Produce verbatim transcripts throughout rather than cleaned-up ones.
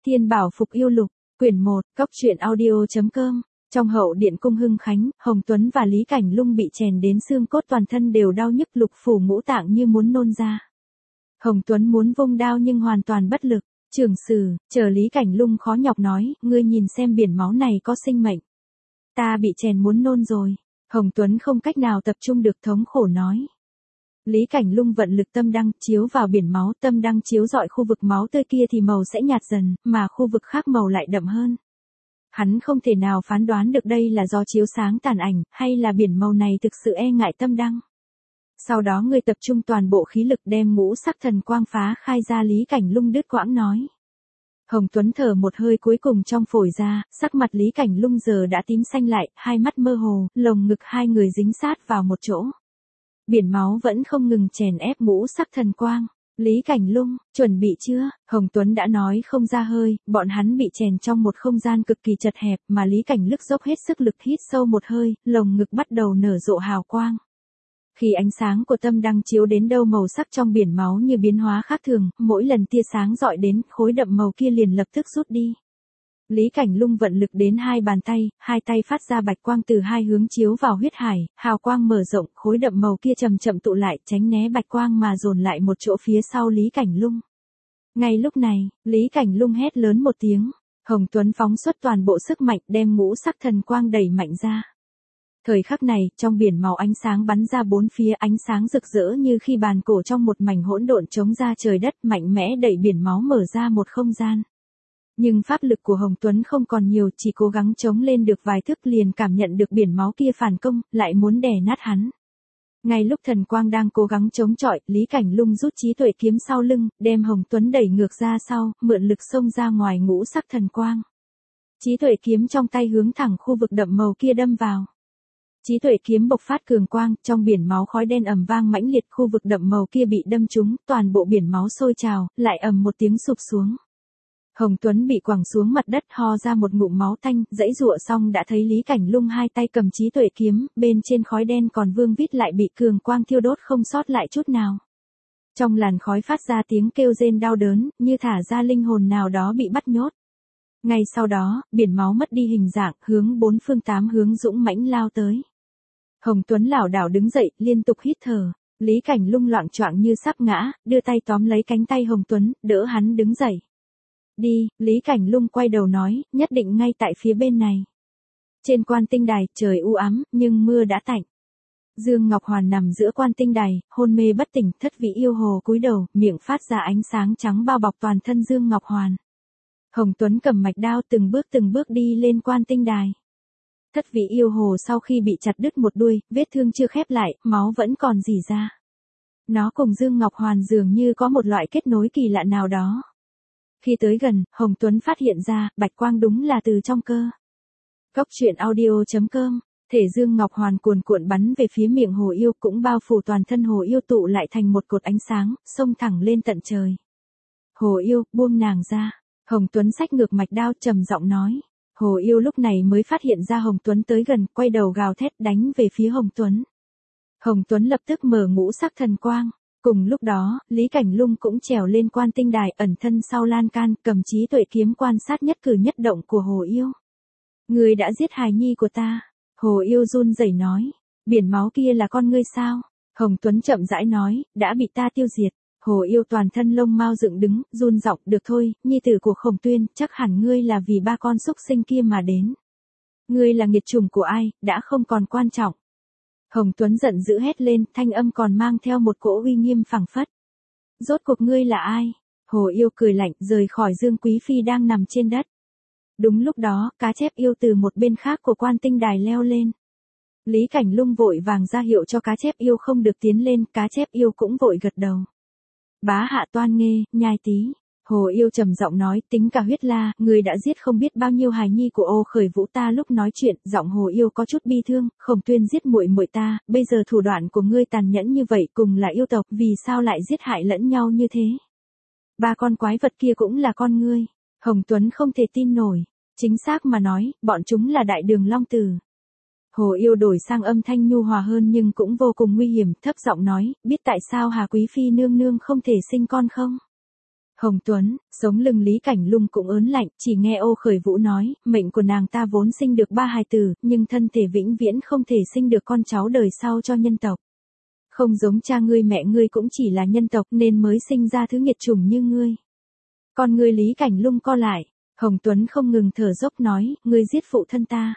Thiên Bảo Phục Yêu Lục, quyển một, Cốc truyện audio.com. Trong hậu điện cung Hưng Khánh, Hồng Tuấn và Lý Cảnh Lung bị chèn đến xương cốt, toàn thân đều đau nhức, lục phủ ngũ tạng như muốn nôn ra. Hồng Tuấn muốn vung đao nhưng hoàn toàn bất lực. Trưởng sử, chờ Lý Cảnh Lung khó nhọc nói, ngươi nhìn xem biển máu này có sinh mệnh. Ta bị chèn muốn nôn rồi. Hồng Tuấn không cách nào tập trung được, thống khổ nói. Lý Cảnh Lung vận lực tâm đăng chiếu vào biển máu, tâm đăng chiếu rọi khu vực máu tươi kia thì màu sẽ nhạt dần, mà khu vực khác màu lại đậm hơn. Hắn không thể nào phán đoán được đây là do chiếu sáng tàn ảnh, hay là biển màu này thực sự e ngại tâm đăng. Sau đó người tập trung toàn bộ khí lực đem ngũ sắc thần quang phá khai ra. Lý Cảnh Lung đứt quãng nói. Hồng Tuấn thở một hơi cuối cùng trong phổi ra, sắc mặt Lý Cảnh Lung giờ đã tím xanh lại, hai mắt mơ hồ, lồng ngực hai người dính sát vào một chỗ. Biển máu vẫn không ngừng chèn ép ngũ sắc thần quang. Lý Cảnh Lung, chuẩn bị chưa? Hồng Tuấn đã nói không ra hơi, bọn hắn bị chèn trong một không gian cực kỳ chật hẹp, mà Lý Cảnh Lức dốc hết sức lực hít sâu một hơi, lồng ngực bắt đầu nở rộ hào quang. Khi ánh sáng của tâm đăng chiếu đến đâu, màu sắc trong biển máu như biến hóa khác thường, mỗi lần tia sáng dọi đến, khối đậm màu kia liền lập tức rút đi. Lý Cảnh Lung vận lực đến hai bàn tay, hai tay phát ra bạch quang từ hai hướng chiếu vào huyết hải, hào quang mở rộng, khối đậm màu kia chậm chậm tụ lại, tránh né bạch quang mà dồn lại một chỗ phía sau Lý Cảnh Lung. Ngay lúc này, Lý Cảnh Lung hét lớn một tiếng, Hồng Tuấn phóng xuất toàn bộ sức mạnh đem ngũ sắc thần quang đẩy mạnh ra. Thời khắc này, trong biển màu ánh sáng bắn ra bốn phía, ánh sáng rực rỡ như khi bàn cổ trong một mảnh hỗn độn trống ra trời đất, mạnh mẽ đẩy biển máu mở ra một không gian. Nhưng pháp lực của Hồng Tuấn không còn nhiều, chỉ cố gắng chống lên được vài thức liền cảm nhận được biển máu kia phản công, lại muốn đè nát hắn. Ngay lúc thần quang đang cố gắng chống chọi, Lý Cảnh Lung rút trí tuệ kiếm sau lưng, đem Hồng Tuấn đẩy ngược ra sau, mượn lực xông ra ngoài ngũ sắc thần quang. Trí tuệ kiếm trong tay hướng thẳng khu vực đậm màu kia đâm vào. Trí tuệ kiếm bộc phát cường quang, trong biển máu khói đen ầm vang mãnh liệt, khu vực đậm màu kia bị đâm trúng, toàn bộ biển máu sôi trào, lại ầm một tiếng sụp xuống. Hồng Tuấn bị quẳng xuống mặt đất, ho ra một ngụm máu tanh, dãy dụa xong đã thấy Lý Cảnh Lung hai tay cầm trí tuệ kiếm, bên trên khói đen còn vương vít lại bị cường quang thiêu đốt không sót lại chút nào. Trong làn khói phát ra tiếng kêu rên đau đớn, như thả ra linh hồn nào đó bị bắt nhốt. Ngay sau đó, biển máu mất đi hình dạng, hướng bốn phương tám hướng dũng mãnh lao tới. Hồng Tuấn lảo đảo đứng dậy, liên tục hít thở. Lý Cảnh Lung loạng choạng như sắp ngã, đưa tay tóm lấy cánh tay Hồng Tuấn, đỡ hắn đứng dậy. Đi, Lý Cảnh Lung quay đầu nói, nhất định ngay tại phía bên này. Trên quan tinh đài, trời u ám, nhưng mưa đã tạnh. Dương Ngọc Hoàn nằm giữa quan tinh đài, hôn mê bất tỉnh, thất vị yêu hồ cúi đầu, miệng phát ra ánh sáng trắng bao bọc toàn thân Dương Ngọc Hoàn. Hồng Tuấn cầm mạch đao từng bước từng bước đi lên quan tinh đài. Thất vị yêu hồ sau khi bị chặt đứt một đuôi, vết thương chưa khép lại, máu vẫn còn rỉ ra. Nó cùng Dương Ngọc Hoàn dường như có một loại kết nối kỳ lạ nào đó. Khi tới gần, Hồng Tuấn phát hiện ra, bạch quang đúng là từ trong cơ. Cốc truyện audio.com, thể Dương Ngọc Hoàn cuồn cuộn bắn về phía miệng hồ yêu, cũng bao phủ toàn thân hồ yêu, tụ lại thành một cột ánh sáng, xông thẳng lên tận trời. Hồ yêu, buông nàng ra. Hồng Tuấn xách ngược mạch đao, trầm giọng nói. Hồ yêu lúc này mới phát hiện ra Hồng Tuấn tới gần, quay đầu gào thét đánh về phía Hồng Tuấn. Hồng Tuấn lập tức mở ngũ sắc thần quang. Cùng lúc đó, Lý Cảnh Lung cũng trèo lên quan tinh đài, ẩn thân sau lan can, cầm trí tuệ kiếm quan sát nhất cử nhất động của hồ yêu. Ngươi đã giết hài nhi của ta. Hồ yêu run rẩy nói. Biển máu kia là con ngươi sao? Hồng Tuấn chậm rãi nói, đã bị ta tiêu diệt. Hồ yêu toàn thân lông mao dựng đứng, run giọng, được thôi, nhi tử của Khổng Tuyên, chắc hẳn ngươi là vì ba con súc sinh kia mà đến. Ngươi là nghiệt chủng của ai, đã không còn quan trọng. Hồng Tuấn giận dữ hét lên, thanh âm còn mang theo một cỗ uy nghiêm phảng phất. Rốt cuộc ngươi là ai? Hồ yêu cười lạnh, rời khỏi Dương Quý Phi đang nằm trên đất. Đúng lúc đó, cá chép yêu từ một bên khác của quan tinh đài leo lên. Lý Cảnh Lung vội vàng ra hiệu cho cá chép yêu không được tiến lên, cá chép yêu cũng vội gật đầu. Bá hạ toan nghê, nhai tí. Hồ yêu trầm giọng nói, tính cả huyết la, người đã giết không biết bao nhiêu hài nhi của Ô Khởi Vũ ta. Lúc nói chuyện, giọng hồ yêu có chút bi thương, Khổng Tuyên giết muội muội ta, bây giờ thủ đoạn của ngươi tàn nhẫn như vậy, cùng là yêu tộc, vì sao lại giết hại lẫn nhau như thế? Ba con quái vật kia cũng là con ngươi. Hồng Tuấn không thể tin nổi. Chính xác mà nói, bọn chúng là đại đường long tử. Hồ yêu đổi sang âm thanh nhu hòa hơn nhưng cũng vô cùng nguy hiểm, thấp giọng nói, biết tại sao Hà Quý Phi nương nương không thể sinh con không? Hồng Tuấn, sống lưng Lý Cảnh Lung cũng ớn lạnh, chỉ nghe Ô Khởi Vũ nói, mệnh của nàng ta vốn sinh được ba hài tử, nhưng thân thể vĩnh viễn không thể sinh được con cháu đời sau cho nhân tộc. Không giống cha ngươi mẹ ngươi cũng chỉ là nhân tộc nên mới sinh ra thứ nghiệt chủng như ngươi. Con ngươi Lý Cảnh Lung co lại, Hồng Tuấn không ngừng thở dốc nói, ngươi giết phụ thân ta.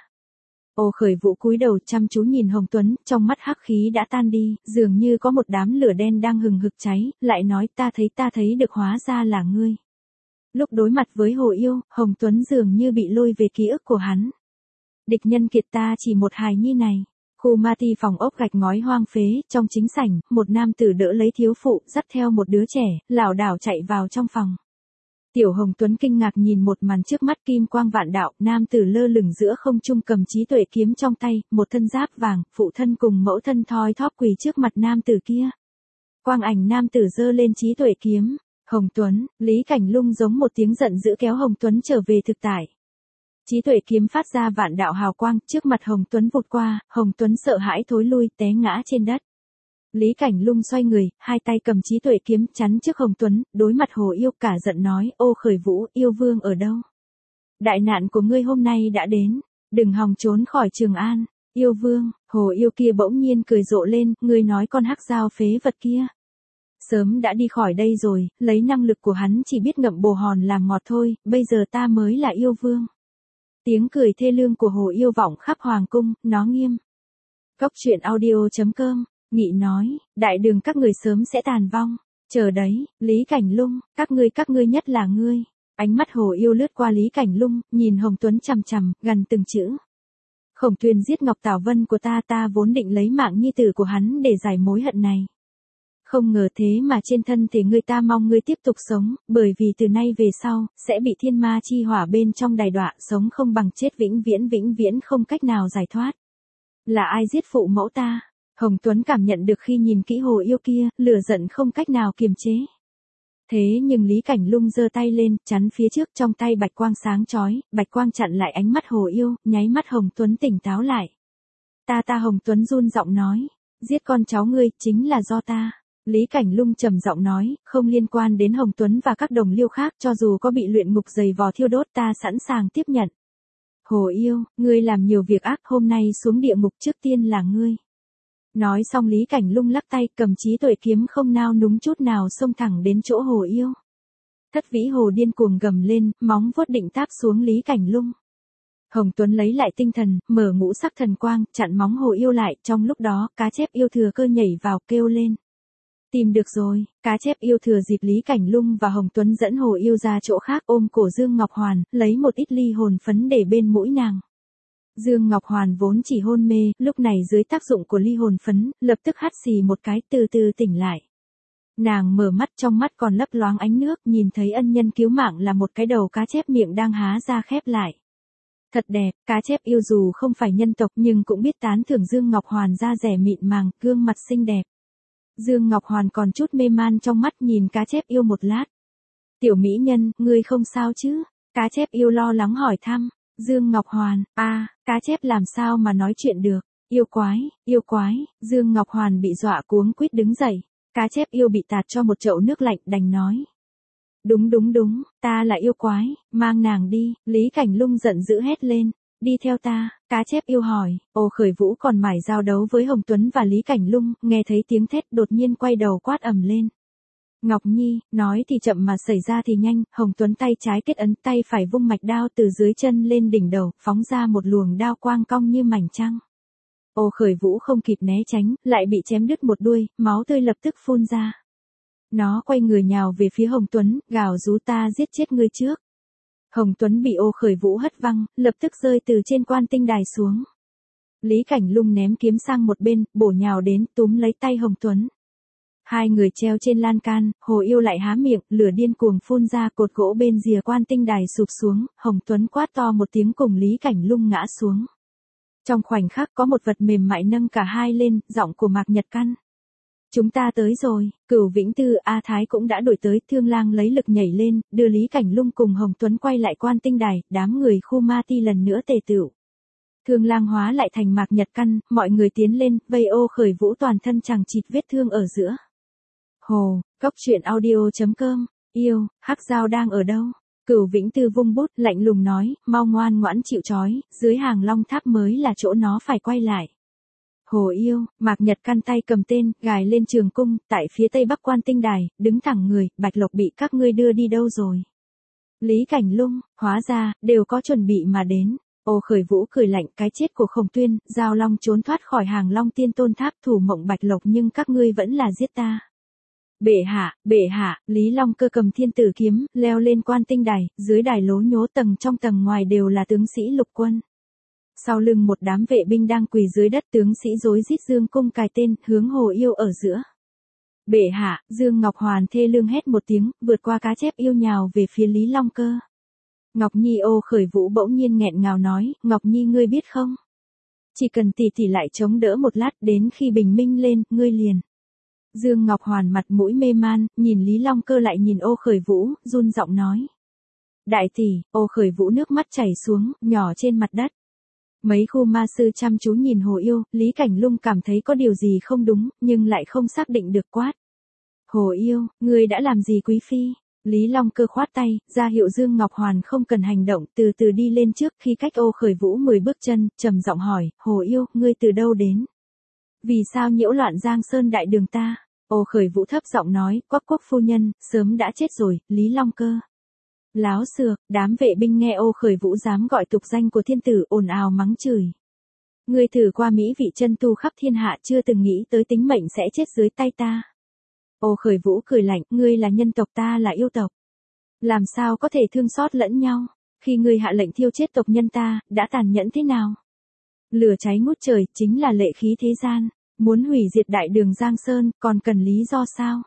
Ô Khởi Vũ cúi đầu chăm chú nhìn Hồng Tuấn, trong mắt hắc khí đã tan đi, dường như có một đám lửa đen đang hừng hực cháy, lại nói ta thấy ta thấy được hóa ra là ngươi. Lúc đối mặt với Hồ Yêu, Hồng Tuấn dường như bị lôi về ký ức của hắn. Địch nhân kiệt ta chỉ một hài nhi này. Khu ma ti phòng ốc gạch ngói hoang phế, trong chính sảnh, một nam tử đỡ lấy thiếu phụ, dắt theo một đứa trẻ, lảo đảo chạy vào trong phòng. Tiểu Hồng Tuấn kinh ngạc nhìn một màn trước mắt kim quang vạn đạo, nam tử lơ lửng giữa không trung cầm trí tuệ kiếm trong tay, một thân giáp vàng, phụ thân cùng mẫu thân thoi thóp quỳ trước mặt nam tử kia. Quang ảnh nam tử giơ lên trí tuệ kiếm, Hồng Tuấn, Lý Cảnh Lung giống một tiếng giận dữ kéo Hồng Tuấn trở về thực tại. Trí tuệ kiếm phát ra vạn đạo hào quang, trước mặt Hồng Tuấn vụt qua, Hồng Tuấn sợ hãi thối lui, té ngã trên đất. Lý Cảnh Lung xoay người, hai tay cầm trí tuệ kiếm chắn trước Hồng Tuấn, đối mặt Hồ Yêu cả giận nói, Ô Khởi Vũ, yêu vương ở đâu? Đại nạn của ngươi hôm nay đã đến, đừng hòng trốn khỏi Trường An, yêu vương, Hồ Yêu kia bỗng nhiên cười rộ lên, ngươi nói con hắc dao phế vật kia. Sớm đã đi khỏi đây rồi, lấy năng lực của hắn chỉ biết ngậm bồ hòn làm ngọt thôi, bây giờ ta mới là yêu vương. Tiếng cười thê lương của Hồ Yêu vọng khắp hoàng cung, nó nghiêm. Cốc truyện audio chấm com, Nghị nói, đại đường các người sớm sẽ tàn vong. Chờ đấy, Lý Cảnh Lung, các ngươi các ngươi nhất là ngươi. Ánh mắt Hồ Yêu lướt qua Lý Cảnh Lung, nhìn Hồng Tuấn chằm chằm, gần từng chữ. Khổng Tuyền giết Ngọc Tảo Vân của ta, ta vốn định lấy mạng nhi tử của hắn để giải mối hận này. Không ngờ thế mà trên thân thể ngươi ta mong ngươi tiếp tục sống, bởi vì từ nay về sau, sẽ bị thiên ma chi hỏa bên trong đày đọa, sống không bằng chết vĩnh viễn vĩnh viễn không cách nào giải thoát. Là ai giết phụ mẫu ta? Hồng Tuấn cảm nhận được khi nhìn kỹ Hồ Yêu kia, lửa giận không cách nào kiềm chế. Thế nhưng Lý Cảnh Lung giơ tay lên, chắn phía trước, trong tay bạch quang sáng chói, bạch quang chặn lại ánh mắt Hồ Yêu, nháy mắt Hồng Tuấn tỉnh táo lại. Ta ta Hồng Tuấn run giọng nói, giết con cháu ngươi, chính là do ta. Lý Cảnh Lung trầm giọng nói, không liên quan đến Hồng Tuấn và các đồng liêu khác, cho dù có bị luyện ngục dày vò thiêu đốt ta sẵn sàng tiếp nhận. Hồ Yêu, ngươi làm nhiều việc ác, hôm nay xuống địa ngục trước tiên là ngươi. Nói xong Lý Cảnh Lung lắc tay, cầm trí tuệ kiếm không nao núng chút nào xông thẳng đến chỗ Hồ Yêu. Thất vĩ hồ điên cuồng gầm lên, móng vuốt định táp xuống Lý Cảnh Lung. Hồng Tuấn lấy lại tinh thần, mở ngũ sắc thần quang, chặn móng Hồ Yêu lại, trong lúc đó, cá chép yêu thừa cơ nhảy vào kêu lên. Tìm được rồi, cá chép yêu thừa dịp Lý Cảnh Lung và Hồng Tuấn dẫn Hồ Yêu ra chỗ khác ôm cổ Dương Ngọc Hoàn, lấy một ít ly hồn phấn để bên mũi nàng. Dương Ngọc Hoàn vốn chỉ hôn mê, lúc này dưới tác dụng của ly hồn phấn, lập tức hắt xì một cái từ từ tỉnh lại. Nàng mở mắt trong mắt còn lấp loáng ánh nước, nhìn thấy ân nhân cứu mạng là một cái đầu cá chép miệng đang há ra khép lại. Thật đẹp, cá chép yêu dù không phải nhân tộc nhưng cũng biết tán thưởng Dương Ngọc Hoàn da rẻ mịn màng, gương mặt xinh đẹp. Dương Ngọc Hoàn còn chút mê man trong mắt nhìn cá chép yêu một lát. Tiểu mỹ nhân, ngươi không sao chứ? Cá chép yêu lo lắng hỏi thăm. Dương Ngọc Hoàn, a, à, cá chép làm sao mà nói chuyện được? Yêu quái, yêu quái, Dương Ngọc Hoàn bị dọa cuống quýt đứng dậy. Cá chép yêu bị tạt cho một chậu nước lạnh đành nói. Đúng đúng đúng, ta là yêu quái, mang nàng đi, Lý Cảnh Lung giận dữ hét lên. Đi theo ta, cá chép yêu hỏi, Ô Khởi Vũ còn mải giao đấu với Hồng Tuấn và Lý Cảnh Lung, nghe thấy tiếng thét đột nhiên quay đầu quát ầm lên. Ngọc Nhi, nói thì chậm mà xảy ra thì nhanh, Hồng Tuấn tay trái kết ấn, tay phải vung mạch đao từ dưới chân lên đỉnh đầu, phóng ra một luồng đao quang cong như mảnh trăng. Ô Khởi Vũ không kịp né tránh, lại bị chém đứt một đuôi, máu tươi lập tức phun ra. Nó quay người nhào về phía Hồng Tuấn, gào rú ta giết chết ngươi trước. Hồng Tuấn bị Ô Khởi Vũ hất văng, lập tức rơi từ trên quan tinh đài xuống. Lý Cảnh Lung ném kiếm sang một bên, bổ nhào đến, túm lấy tay Hồng Tuấn. Hai người treo trên lan can, Hồ Yêu lại há miệng, lửa điên cuồng phun ra, cột gỗ bên rìa quan tinh đài sụp xuống, Hồng Tuấn quát to một tiếng cùng Lý Cảnh Lung ngã xuống. Trong khoảnh khắc có một vật mềm mại nâng cả hai lên, giọng của Mạc Nhật Căn. Chúng ta tới rồi, Cửu Vĩnh Tư A Thái cũng đã đuổi tới, Thương Lang lấy lực nhảy lên, đưa Lý Cảnh Lung cùng Hồng Tuấn quay lại quan tinh đài, đám người khu ma ti lần nữa tề tựu. Thương Lang hóa lại thành Mạc Nhật Căn, mọi người tiến lên, vây Ô Khởi Vũ toàn thân chằng chịt vết thương ở giữa. Hồ, Cốc truyện audio chấm com Yêu, Hắc Giao đang ở đâu? Cửu Vĩnh Tư vung bút lạnh lùng nói, mau ngoan ngoãn chịu trói, dưới hàng long tháp mới là chỗ nó phải quay lại. Hồ Yêu, Mạc Nhật Căn tay cầm tên, gài lên trường cung, tại phía tây bắc Quan Tinh Đài, đứng thẳng người, Bạch Lộc bị các ngươi đưa đi đâu rồi? Lý Cảnh Lung, hóa ra, đều có chuẩn bị mà đến. Ô Khởi Vũ cười lạnh, cái chết của Khổng Tuyên, Giao Long trốn thoát khỏi hàng Long Tiên Tôn Tháp thủ mộng Bạch Lộc nhưng các ngươi vẫn là giết ta. Bệ hạ, bệ hạ, Lý Long Cơ cầm thiên tử kiếm, leo lên Quan Tinh Đài, dưới đài lố nhố tầng trong tầng ngoài đều là tướng sĩ lục quân. Sau lưng một đám vệ binh đang quỳ dưới đất, tướng sĩ rối rít dương cung cài tên, hướng Hồ Yêu ở giữa. Bệ hạ, Dương Ngọc Hoàn thê lương hét một tiếng, vượt qua cá chép yêu nhào về phía Lý Long Cơ. Ngọc Nhi. Ô Khởi Vũ bỗng nhiên nghẹn ngào nói, Ngọc Nhi ngươi biết không? Chỉ cần tỷ tỷ lại chống đỡ một lát, đến khi bình minh lên, ngươi liền. Dương Ngọc Hoàn mặt mũi mê man, nhìn Lý Long Cơ lại nhìn Ô Khởi Vũ, run giọng nói. Đại tỷ. Ô Khởi Vũ nước mắt chảy xuống, nhỏ trên mặt đất. Mấy khu ma sư chăm chú nhìn Hồ Yêu, Lý Cảnh Lung cảm thấy có điều gì không đúng, nhưng lại không xác định được, quát. Hồ Yêu, ngươi đã làm gì quý phi? Lý Long Cơ khoát tay, ra hiệu Dương Ngọc Hoàn không cần hành động, từ từ đi lên trước, khi cách Ô Khởi Vũ mười bước chân, trầm giọng hỏi, Hồ Yêu, ngươi từ đâu đến? Vì sao nhiễu loạn Giang Sơn đại đường ta? Ô Khởi Vũ thấp giọng nói, Quắc Quốc phu nhân, sớm đã chết rồi, Lý Long Cơ. Láo xược, đám vệ binh nghe Ô Khởi Vũ dám gọi tục danh của thiên tử, ồn ào mắng chửi. Ngươi thử qua mỹ vị chân tu khắp thiên hạ, chưa từng nghĩ tới tính mệnh sẽ chết dưới tay ta. Ô Khởi Vũ cười lạnh, ngươi là nhân tộc, ta là yêu tộc. Làm sao có thể thương xót lẫn nhau? Khi ngươi hạ lệnh thiêu chết tộc nhân ta, đã tàn nhẫn thế nào? Lửa cháy ngút trời, chính là lệ khí thế gian. Muốn hủy diệt đại đường Giang Sơn, còn cần lý do sao?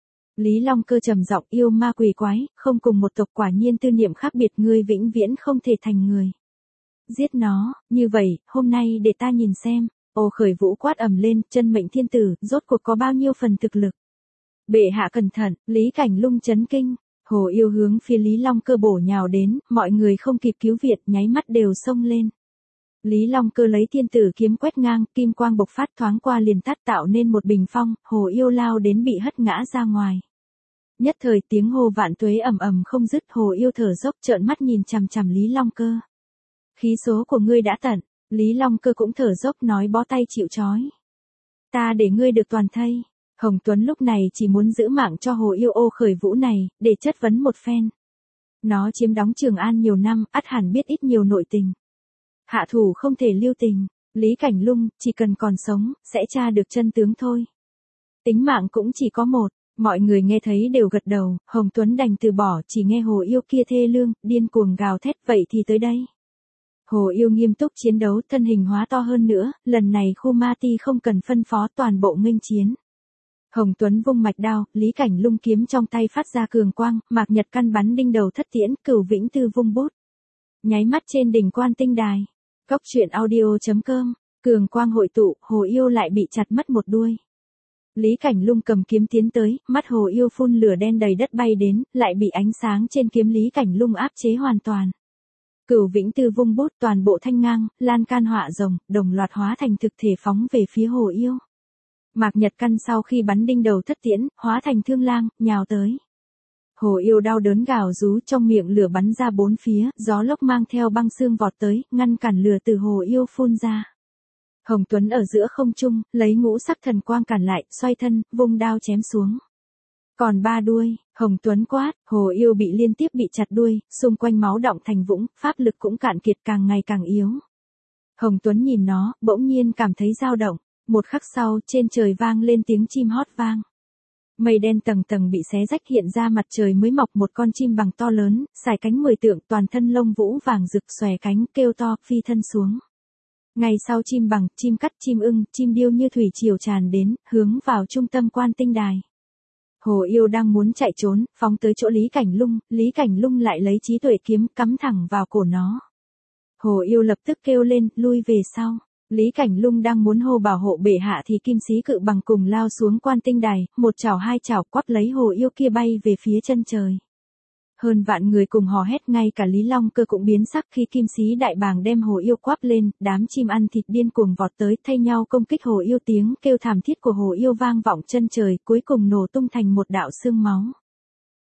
Lý Long Cơ trầm giọng, yêu ma quỷ quái, không cùng một tộc, quả nhiên tư niệm khác biệt, ngươi vĩnh viễn không thể thành người. Giết nó, như vậy, hôm nay để ta nhìn xem. Ô Khởi Vũ quát ầm lên, chân mệnh thiên tử, rốt cuộc có bao nhiêu phần thực lực? Bệ hạ cẩn thận, Lý Cảnh Lung chấn kinh. Hồ Yêu hướng phía Lý Long Cơ bổ nhào đến, mọi người không kịp cứu viện, nháy mắt đều xông lên. Lý Long Cơ lấy thiên tử kiếm quét ngang, kim quang bộc phát, thoáng qua liền tắt, tạo nên một bình phong, Hồ Yêu lao đến bị hất ngã ra ngoài. Nhất thời tiếng hô vạn tuế ầm ầm không dứt, Hồ Yêu thở dốc trợn mắt nhìn chằm chằm Lý Long Cơ. Khí số của ngươi đã tận. Lý Long Cơ cũng thở dốc nói, bó tay chịu trói. Ta để ngươi được toàn thây. Hồng Tuấn lúc này chỉ muốn giữ mạng cho Hồ Yêu. Ô Khởi Vũ này, để chất vấn một phen. Nó chiếm đóng Trường An nhiều năm, ắt hẳn biết ít nhiều nội tình. Hạ thủ không thể lưu tình. Lý Cảnh Lung, chỉ cần còn sống, sẽ tra được chân tướng thôi. Tính mạng cũng chỉ có một. Mọi người nghe thấy đều gật đầu, Hồng Tuấn đành từ bỏ, chỉ nghe Hồ Yêu kia thê lương, điên cuồng gào thét, vậy thì tới đây. Hồ Yêu nghiêm túc chiến đấu, thân hình hóa to hơn nữa, lần này khu ma ti không cần phân phó, toàn bộ nghênh chiến. Hồng Tuấn vung mạch đao, Lý Cảnh Lung kiếm trong tay phát ra cường quang, Mạc Nhật Căn bắn đinh đầu thất tiễn, Cửu Vĩnh Tư vung bút. Nháy mắt trên đỉnh Quan Tinh Đài. Cốc truyện audio chấm com, cường quang hội tụ, Hồ Yêu lại bị chặt mất một đuôi. Lý Cảnh Lung cầm kiếm tiến tới, mắt Hồ Yêu phun lửa đen đầy đất bay đến, lại bị ánh sáng trên kiếm Lý Cảnh Lung áp chế hoàn toàn. Cửu Vĩnh Tư vung bút, toàn bộ thanh ngang, lan can họa rồng, đồng loạt hóa thành thực thể phóng về phía Hồ Yêu. Mạc Nhật Căn sau khi bắn đinh đầu thất tiễn, hóa thành thương lang, nhào tới. Hồ Yêu đau đớn gào rú, trong miệng lửa bắn ra bốn phía, gió lốc mang theo băng xương vọt tới, ngăn cản lửa từ Hồ Yêu phun ra. Hồng Tuấn ở giữa không trung, lấy ngũ sắc thần quang cản lại, xoay thân, vung đao chém xuống. Còn ba đuôi, Hồng Tuấn quát, Hồ Yêu bị liên tiếp bị chặt đuôi, xung quanh máu đọng thành vũng, pháp lực cũng cạn kiệt, càng ngày càng yếu. Hồng Tuấn nhìn nó, bỗng nhiên cảm thấy dao động. Một khắc sau, trên trời vang lên tiếng chim hót vang. Mây đen tầng tầng bị xé rách, hiện ra mặt trời mới mọc, một con chim bằng to lớn, sải cánh mười tượng, toàn thân lông vũ vàng rực, xòe cánh, kêu to, phi thân xuống. Ngày sau chim bằng, chim cắt, chim ưng, chim điêu như thủy triều tràn đến, hướng vào trung tâm Quan Tinh Đài. Hồ Yêu đang muốn chạy trốn, phóng tới chỗ Lý Cảnh Lung, Lý Cảnh Lung lại lấy trí tuệ kiếm, cắm thẳng vào cổ nó. Hồ Yêu lập tức kêu lên, lui về sau. Lý Cảnh Lung đang muốn hô bảo hộ bệ hạ thì kim sĩ cự bằng cùng lao xuống Quan Tinh Đài, một chảo hai chảo quắp lấy Hồ Yêu kia bay về phía chân trời. Hơn vạn người cùng hò hét, ngay cả Lý Long Cơ cũng biến sắc khi kim sĩ đại bàng đem Hồ Yêu quắp lên, đám chim ăn thịt điên cuồng vọt tới, thay nhau công kích Hồ Yêu, tiếng kêu thảm thiết của Hồ Yêu vang vọng chân trời, cuối cùng nổ tung thành một đạo xương máu.